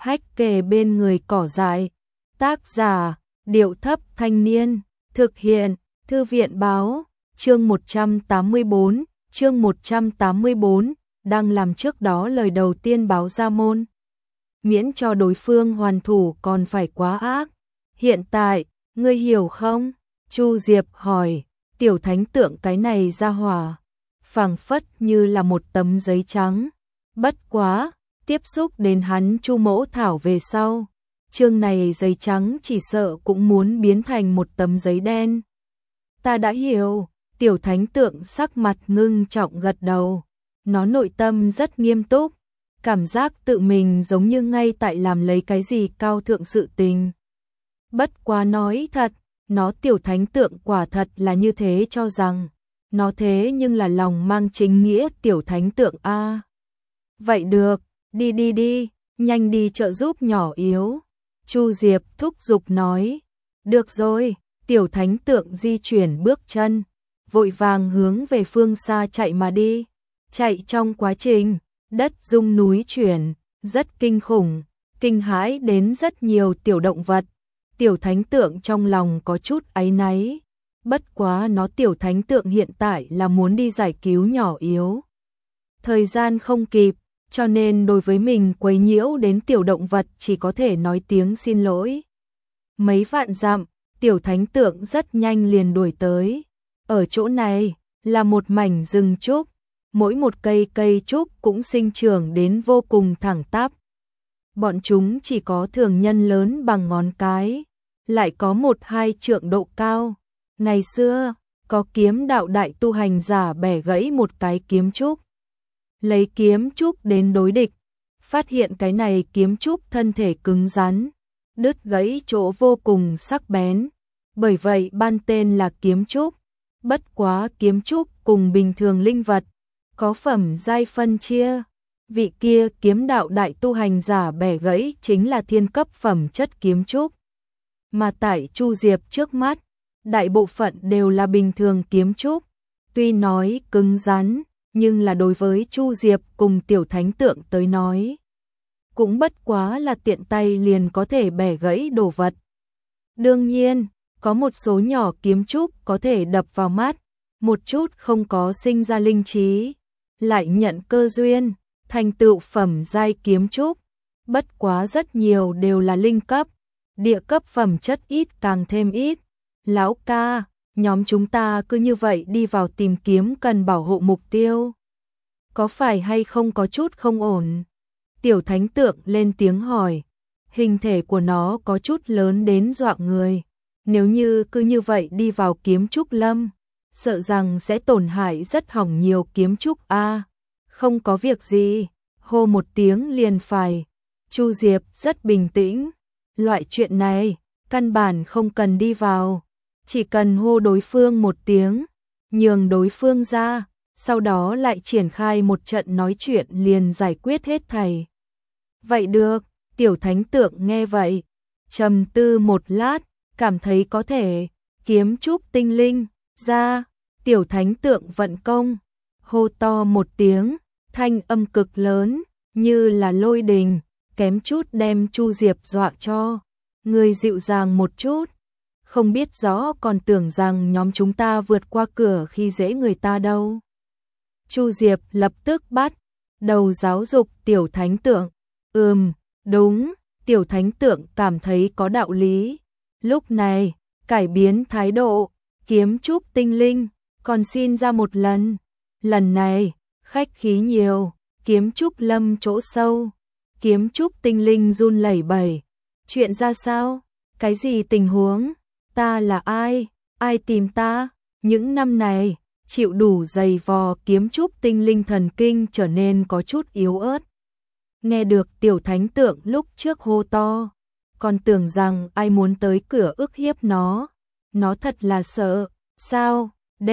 hách kề bên người cỏ dại. Tác giả, Điệu Thấp Thanh Niên. Thực hiện, Thư viện Báo. Chương 184, đang làm trước đó lời đầu tiên báo ra môn. Miễn cho đối phương hoàn thủ còn phải quá ác. Hiện tại, ngươi hiểu không? Chu Diệp hỏi. Tiểu thánh tượng cái này ra hỏa, phảng phất như là một tấm giấy trắng. Bất quá, tiếp xúc đến hắn Chu Mỗ Thảo về sau, chương này giấy trắng chỉ sợ cũng muốn biến thành một tấm giấy đen. Ta đã hiểu. Tiểu thánh tượng sắc mặt ngưng trọng gật đầu. Nó nội tâm rất nghiêm túc, cảm giác tự mình giống như ngay tại làm lấy cái gì cao thượng sự tình. Bất quá nói thật, nó tiểu thánh tượng quả thật là như thế cho rằng. Nó thế nhưng là lòng mang chính nghĩa tiểu thánh tượng a. Vậy được, đi, nhanh đi trợ giúp nhỏ yếu. Chu Diệp thúc giục nói. Được rồi, tiểu thánh tượng di chuyển bước chân, vội vàng hướng về phương xa chạy mà đi. Chạy trong quá trình, đất rung núi chuyển, rất kinh khủng, kinh hãi đến rất nhiều tiểu động vật. Tiểu thánh tượng trong lòng có chút áy náy. Bất quá nó tiểu thánh tượng hiện tại là muốn đi giải cứu nhỏ yếu. Thời gian không kịp, cho nên đối với mình quấy nhiễu đến tiểu động vật chỉ có thể nói tiếng xin lỗi. Mấy vạn dặm, tiểu thánh tượng rất nhanh liền đuổi tới. Ở chỗ này là một mảnh rừng trúc, mỗi một cây trúc cũng sinh trưởng đến vô cùng thẳng tắp. Bọn chúng chỉ có thường nhân lớn bằng ngón cái, lại có 1-2 trượng độ cao. Ngày xưa, có kiếm đạo đại tu hành giả bẻ gãy một cái kiếm trúc, lấy kiếm trúc đến đối địch, phát hiện cái này kiếm trúc thân thể cứng rắn, đứt gãy chỗ vô cùng sắc bén, bởi vậy ban tên là kiếm trúc. Bất quá kiếm trúc cùng bình thường linh vật có phẩm giai phân chia. Vị kia kiếm đạo đại tu hành giả bẻ gãy chính là thiên cấp phẩm chất kiếm trúc. Mà tại Chu Diệp trước mắt, đại bộ phận đều là bình thường kiếm trúc. Tuy nói cứng rắn, nhưng là đối với Chu Diệp cùng tiểu thánh tượng tới nói, cũng bất quá là tiện tay liền có thể bẻ gãy đồ vật. Đương nhiên, có một số nhỏ kiếm trúc có thể đập vào mắt, một chút không có sinh ra linh trí, lại nhận cơ duyên, thành tựu phẩm giai kiếm trúc. Bất quá rất nhiều đều là linh cấp, địa cấp phẩm chất ít càng thêm ít. Lão ca, nhóm chúng ta cứ như vậy đi vào tìm kiếm cần bảo hộ mục tiêu, có phải hay không có chút không ổn? Tiểu thánh tượng lên tiếng hỏi. Hình thể của nó có chút lớn đến dọa người. Nếu như cứ như vậy đi vào kiếm trúc lâm, sợ rằng sẽ tổn hại rất hỏng nhiều kiếm trúc a. Không có việc gì, hô một tiếng liền phải. Chu Diệp rất bình tĩnh. Loại chuyện này, căn bản không cần đi vào, chỉ cần hô đối phương một tiếng, nhường đối phương ra, sau đó lại triển khai một trận nói chuyện liền giải quyết hết thảy. Vậy được, tiểu thánh tượng nghe vậy, trầm tư một lát, cảm thấy có thể. Kiếm trúc tinh linh ra, tiểu thánh tượng vận công, hô to một tiếng, thanh âm cực lớn, như là lôi đình, kém chút đem Chu Diệp dọa cho. Người dịu dàng một chút, không biết rõ còn tưởng rằng nhóm chúng ta vượt qua cửa khi dễ người ta đâu. Chu Diệp lập tức bắt đầu giáo dục tiểu thánh tượng. Đúng, tiểu thánh tượng cảm thấy có đạo lý. Lúc này, cải biến thái độ, kiếm trúc tinh linh, còn xin ra một lần. Lần này, khách khí nhiều, kiếm trúc lâm chỗ sâu. Kiếm trúc tinh linh run lẩy bẩy. Chuyện ra sao? Cái gì tình huống? Ta là ai? Ai tìm ta? Những năm này, chịu đủ dày vò kiếm trúc tinh linh thần kinh trở nên có chút yếu ớt. Nghe được tiểu thánh tượng lúc trước hô to, còn tưởng rằng ai muốn tới cửa ức hiếp nó. Nó thật là sợ. Sao?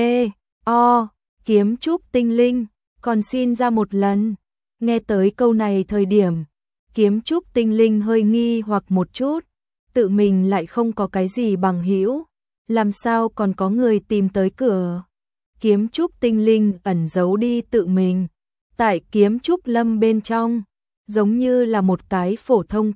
Kiếm trúc tinh linh, còn xin ra một lần. Nghe tới câu này thời điểm, kiếm trúc tinh linh hơi nghi hoặc một chút, tự mình lại không có cái gì bằng hữu, làm sao còn có người tìm tới cửa. Kiếm trúc tinh linh ẩn giấu đi tự mình, tại kiếm trúc lâm bên trong, giống như là một cái phổ thông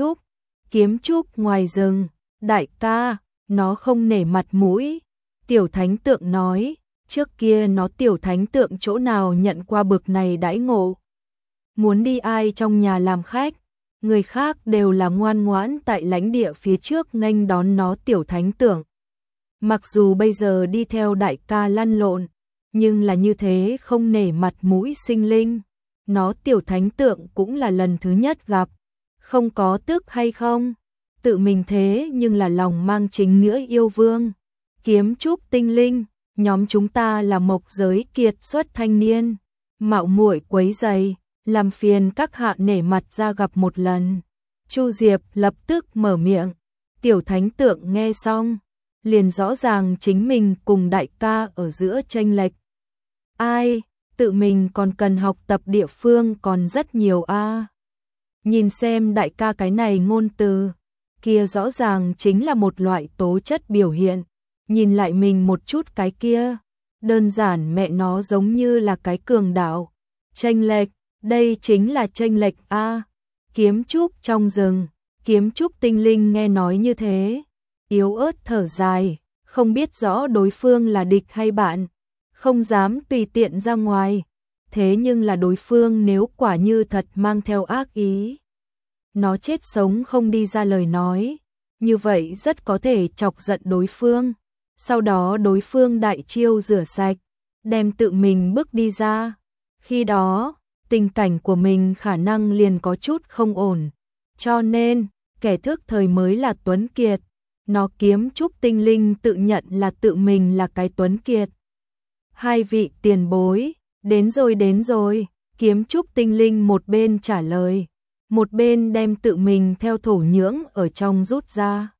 kiếm trúc ngoài rừng. Đại ca, nó không nể mặt mũi. Tiểu thánh tượng nói, trước kia nó tiểu thánh tượng chỗ nào nhận qua bực này đãi ngộ. Muốn đi ai trong nhà làm khách, người khác đều là ngoan ngoãn tại lãnh địa phía trước nghênh đón nó tiểu thánh tượng. Mặc dù bây giờ đi theo đại ca lăn lộn, nhưng là như thế không nể mặt mũi sinh linh. Nó tiểu thánh tượng cũng là lần thứ nhất gặp, không có tức hay không, tự mình thế nhưng là lòng mang chính nghĩa yêu vương. Kiếm trúc tinh linh, nhóm chúng ta là mộc giới kiệt xuất thanh niên, mạo muội quấy rầy, làm phiền các hạ nể mặt ra gặp một lần. Chu Diệp lập tức mở miệng, tiểu thánh tượng nghe xong, liền rõ ràng chính mình cùng đại ca ở giữa chênh lệch. Ai, tự mình còn cần học tập địa phương còn rất nhiều a. Nhìn xem đại ca cái này ngôn từ, kia rõ ràng chính là một loại tố chất biểu hiện. Nhìn lại mình một chút cái kia, đơn giản mẹ nó giống như là cái cường đạo. Chênh lệch, đây chính là chênh lệch a. Kiếm trúc trong rừng, kiếm trúc tinh linh nghe nói như thế, yếu ớt thở dài, không biết rõ đối phương là địch hay bạn, không dám tùy tiện ra ngoài. Thế nhưng là đối phương nếu quả như thật mang theo ác ý, nó chết sống không đi ra lời nói, như vậy rất có thể chọc giận đối phương. Sau đó đối phương đại chiêu rửa sạch, đem tự mình bước đi ra. Khi đó, tình cảnh của mình khả năng liền có chút không ổn. Cho nên, kẻ thức thời mới là Tuấn Kiệt. Nó kiếm trúc tinh linh tự nhận là tự mình là cái Tuấn Kiệt. Hai vị tiền bối, đến rồi, kiếm trúc tinh linh một bên trả lời, một bên đem tự mình theo thổ nhưỡng ở trong rút ra.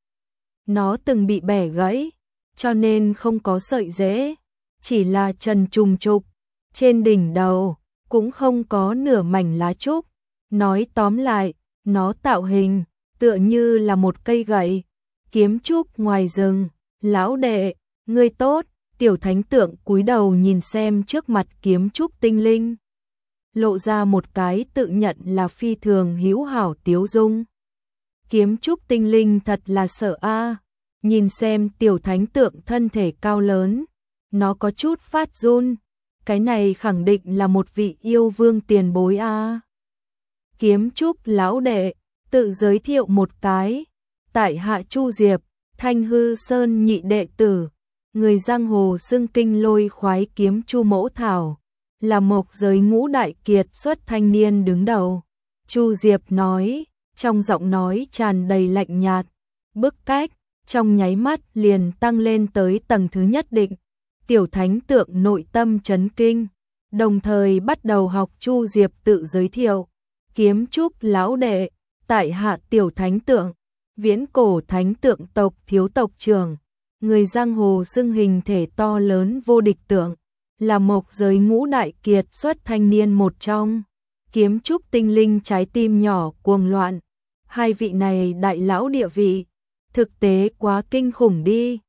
Nó từng bị bẻ gãy, cho nên không có sợi rễ, chỉ là trần trùng trục, trên đỉnh đầu cũng không có nửa mảnh lá trúc. Nói tóm lại, nó tạo hình tựa như là một cây gậy. Kiếm trúc ngoài rừng, lão đệ, ngươi tốt. Tiểu thánh tượng cúi đầu nhìn xem trước mặt kiếm trúc tinh linh, lộ ra một cái tự nhận là phi thường hữu hảo tiếu dung. Kiếm trúc tinh linh thật là sợ a. Nhìn xem tiểu thánh tượng thân thể cao lớn, nó có chút phát run, cái này khẳng định là một vị yêu vương tiền bối a. Kiếm trúc lão đệ, tự giới thiệu một cái, tại hạ Chu Diệp, Thanh Hư Sơn nhị đệ tử, người giang hồ xưng kinh lôi khoái kiếm Chu Mỗ Thảo, là mộc giới ngũ đại kiệt xuất thanh niên đứng đầu. Chu Diệp nói, trong giọng nói tràn đầy lạnh nhạt, bức cách trong nháy mắt liền tăng lên tới tầng thứ nhất định. Tiểu thánh tượng nội tâm chấn kinh, đồng thời bắt đầu học Chu Diệp tự giới thiệu. Kiếm trúc lão đệ, tại hạ tiểu thánh tượng, viễn cổ thánh tượng tộc thiếu tộc trưởng, người giang hồ xưng hình thể to lớn vô địch tượng, là mộc giới ngũ đại kiệt xuất thanh niên một trong. Kiếm trúc tinh linh trái tim nhỏ cuồng loạn, hai vị này đại lão địa vị, thực tế quá kinh khủng đi.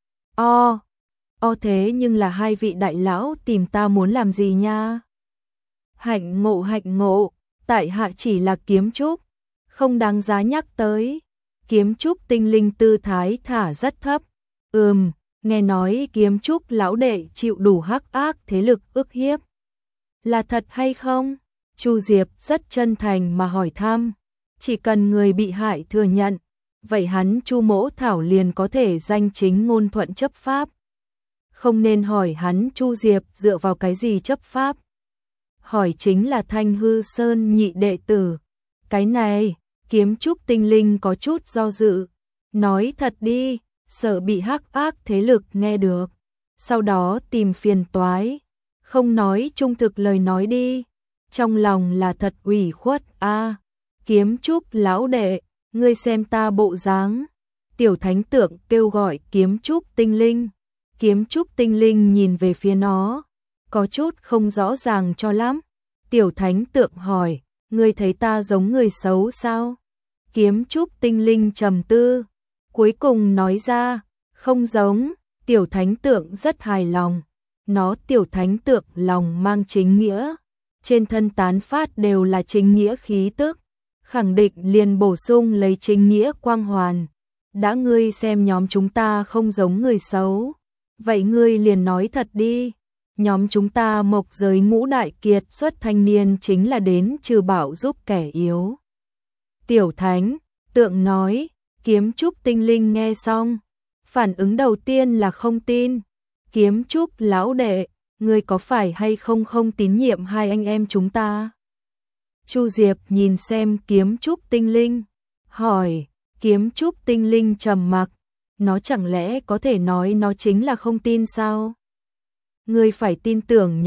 Thế nhưng là hai vị đại lão tìm ta muốn làm gì nha? Hạnh ngộ, tại hạ chỉ là kiếm trúc, không đáng giá nhắc tới. Kiếm trúc tinh linh tư thái thả rất thấp. Nghe nói kiếm trúc lão đệ chịu đủ hắc ác thế lực ức hiếp. Là thật hay không? Chu Diệp rất chân thành mà hỏi thăm. Chỉ cần người bị hại thừa nhận, vậy hắn Chu Mỗ Thảo liền có thể danh chính ngôn thuận chấp pháp. Không nên hỏi hắn Chu Diệp dựa vào cái gì chấp pháp. Hỏi chính là Thanh Hư Sơn nhị đệ tử. Cái này, kiếm trúc tinh linh có chút do dự. Nói thật đi, sợ bị hắc ác thế lực nghe được, sau đó tìm phiền toái. Không nói trung thực lời nói đi, trong lòng là thật ủy khuất a. Kiếm trúc lão đệ, ngươi xem ta bộ dáng. Tiểu thánh tượng kêu gọi kiếm trúc tinh linh. Kiếm trúc tinh linh nhìn về phía nó, có chút không rõ ràng cho lắm. Tiểu thánh tượng hỏi, ngươi thấy ta giống người xấu sao? Kiếm trúc tinh linh trầm tư, cuối cùng nói ra, không giống. Tiểu thánh tượng rất hài lòng. Nó tiểu thánh tượng lòng mang chính nghĩa, trên thân tán phát đều là chính nghĩa khí tức. khẳng định liền bổ sung lấy chính nghĩa quang hoàn. Đã ngươi xem nhóm chúng ta không giống người xấu, vậy ngươi liền nói thật đi. Nhóm chúng ta mộc giới ngũ đại kiệt xuất thanh niên chính là đến trừ bạo giúp kẻ yếu. Tiểu Thánh Tượng nói. Kiếm Trúc tinh linh nghe xong, phản ứng đầu tiên là không tin. Kiếm Trúc lão đệ, ngươi có phải hay không không tín nhiệm hai anh em chúng ta? Chu Diệp nhìn xem Kiếm Trúc tinh linh, hỏi. Kiếm Trúc tinh linh trầm mặc, nó chẳng lẽ có thể nói nó chính là không tin sao? Ngươi phải tin tưởng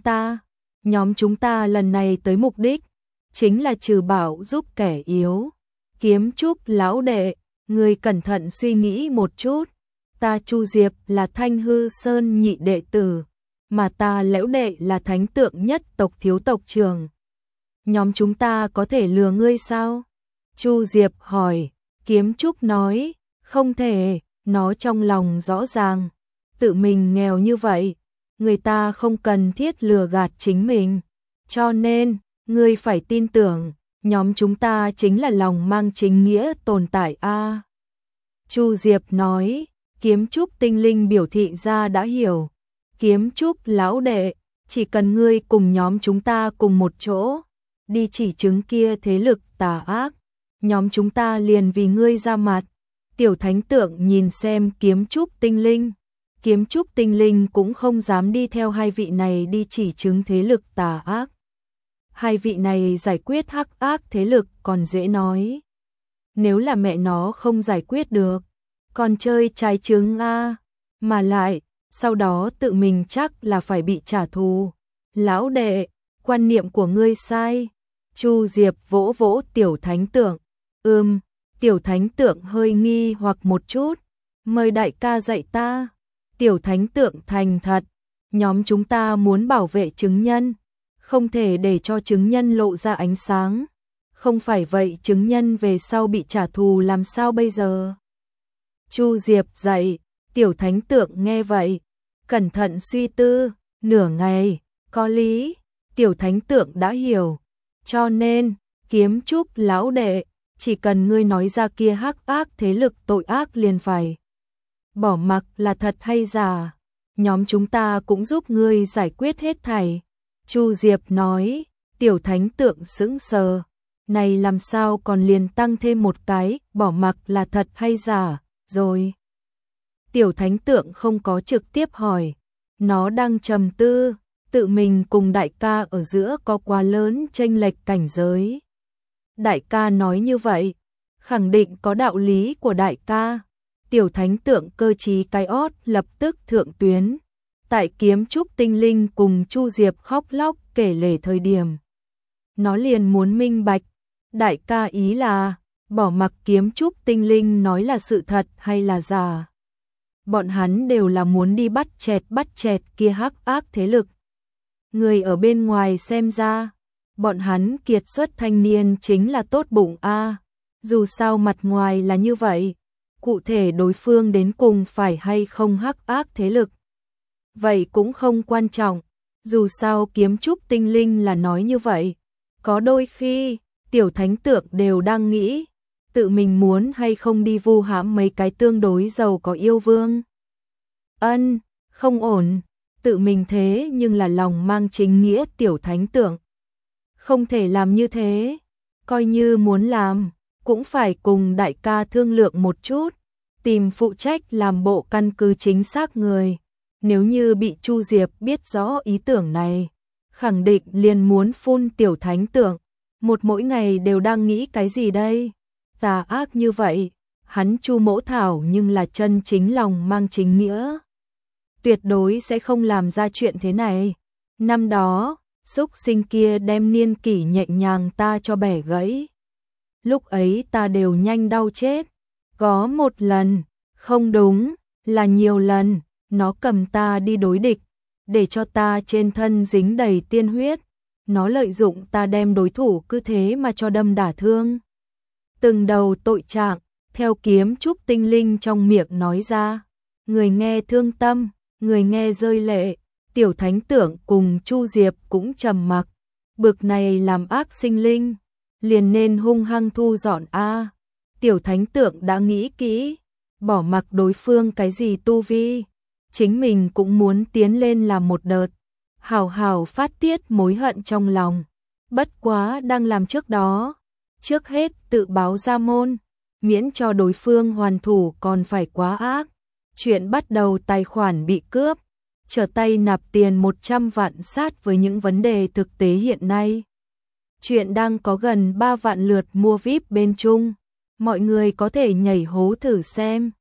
nhóm chúng ta lần này tới mục đích, chính là trừ bạo giúp kẻ yếu. Kiếm Trúc lão đệ, ngươi cẩn thận suy nghĩ một chút, ta Chu Diệp là Thanh Hư Sơn nhị đệ tử, mà ta Lễu đệ là thánh tượng nhất tộc thiếu tộc trưởng. Nhóm chúng ta có thể lừa ngươi sao? Chu Diệp hỏi. Kiếm Trúc nói, không thể, nó trong lòng rõ ràng, tự mình nghèo như vậy, người ta không cần thiết lừa gạt chính mình, cho nên, ngươi phải tin tưởng, nhóm chúng ta chính là lòng mang chính nghĩa tồn tại a. Chu Diệp nói. Kiếm Trúc tinh linh biểu thị ra đã hiểu. Kiếm Trúc lão đệ, chỉ cần ngươi cùng nhóm chúng ta cùng một chỗ, đi chỉ chứng kia thế lực tà ác, nhóm chúng ta liền vì ngươi ra mặt. Tiểu Thánh Tượng nhìn xem Kiếm Trúc tinh linh. Kiếm Trúc tinh linh cũng không dám đi theo hai vị này đi chỉ chứng thế lực tà ác. Hai vị này giải quyết hắc ác thế lực còn dễ nói. Nếu là mẹ nó không giải quyết được, còn chơi trái trứng a, mà lại, sau đó tự mình chắc là phải bị trả thù. Lão đệ, quan niệm của ngươi sai. Chu Diệp vỗ vỗ Tiểu Thánh Tượng. Tiểu Thánh Tượng hơi nghi hoặc một chút. Mời đại ca dạy ta. Tiểu Thánh Tượng thành thật. Nhóm chúng ta muốn bảo vệ chứng nhân, không thể để cho chứng nhân lộ ra ánh sáng. Không phải vậy chứng nhân về sau bị trả thù làm sao bây giờ? Chu Diệp dạy. Tiểu Thánh Tượng nghe vậy, cẩn thận suy tư, nửa ngày, có lý. Tiểu Thánh Tượng đã hiểu. Cho nên, Kiếm Trúc lão đệ, chỉ cần ngươi nói ra kia hắc ác thế lực tội ác liền phải bỏ mặc là thật hay giả, nhóm chúng ta cũng giúp ngươi giải quyết hết thảy. Chu Diệp nói. Tiểu Thánh Tượng sững sờ, này làm sao còn liền tăng thêm một cái bỏ mặc là thật hay giả rồi. Tiểu Thánh Tượng không có trực tiếp hỏi, nó đang trầm tư, tự mình cùng đại ca ở giữa có quá lớn chênh lệch cảnh giới. Đại ca nói như vậy, khẳng định có đạo lý của đại ca. Tiểu Thánh Tượng cơ trí cái ót lập tức thượng tuyến. Tại Kiếm Trúc tinh linh cùng Chu Diệp khóc lóc kể lể thời điểm, nó liền muốn minh bạch, đại ca ý là bỏ mặc Kiếm Trúc tinh linh nói là sự thật hay là giả. Bọn hắn đều là muốn đi bắt chẹt kia hắc ác thế lực. Người ở bên ngoài xem ra, bọn hắn kiệt xuất thanh niên chính là tốt bụng a. Dù sao mặt ngoài là như vậy, cụ thể đối phương đến cùng phải hay không hắc ác thế lực, vậy cũng không quan trọng. Dù sao Kiếm Trúc tinh linh là nói như vậy. Có đôi khi, Tiểu Thánh Tượng đều đang nghĩ, tự mình muốn hay không đi vu hãm mấy cái tương đối giàu có yêu vương. Không ổn, tự mình thế nhưng là lòng mang chính nghĩa Tiểu Thánh Tượng. Không thể làm như thế, coi như muốn làm, cũng phải cùng đại ca thương lượng một chút, tìm phụ trách làm bộ căn cứ chính xác người. Nếu như bị Chu Diệp biết rõ ý tưởng này, khẳng định liền muốn phun Tiểu Thánh Tượng. Mỗi ngày đều đang nghĩ cái gì đây? Tà ác như vậy, hắn Chu Mỗ Thảo nhưng là chân chính lòng mang chính nghĩa, tuyệt đối sẽ không làm ra chuyện thế này. Năm đó, xúc sinh kia đem niên kỷ nhẹ nhàng ta cho bẻ gãy. Lúc ấy ta đều nhanh đau chết. Có một lần, không đúng, là nhiều lần, nó cầm ta đi đối địch, để cho ta trên thân dính đầy tiên huyết. Nó lợi dụng ta đem đối thủ cứ thế mà cho đâm đả thương. Từng đầu tội trạng, theo Kiếm Trúc tinh linh trong miệng nói ra. Người nghe thương tâm, người nghe rơi lệ. Tiểu Thánh Tượng cùng Chu Diệp cũng trầm mặc. Bực này làm ác sinh linh, liền nên hung hăng thu dọn a. Tiểu thánh tượng đã nghĩ kỹ, bỏ mặc đối phương cái gì tu vi, chính mình cũng muốn tiến lên làm một đợt, hào hào phát tiết mối hận trong lòng. Bất quá đang làm trước đó, trước hết tự báo ra môn, miễn cho đối phương hoàn thủ còn phải quá ác. Chuyện bắt đầu tài khoản bị cướp, trở tay nạp tiền 100 vạn sát với những vấn đề thực tế hiện nay. Chuyện đang có gần 3 vạn lượt mua VIP bên Trung, mọi người có thể nhảy hố thử xem.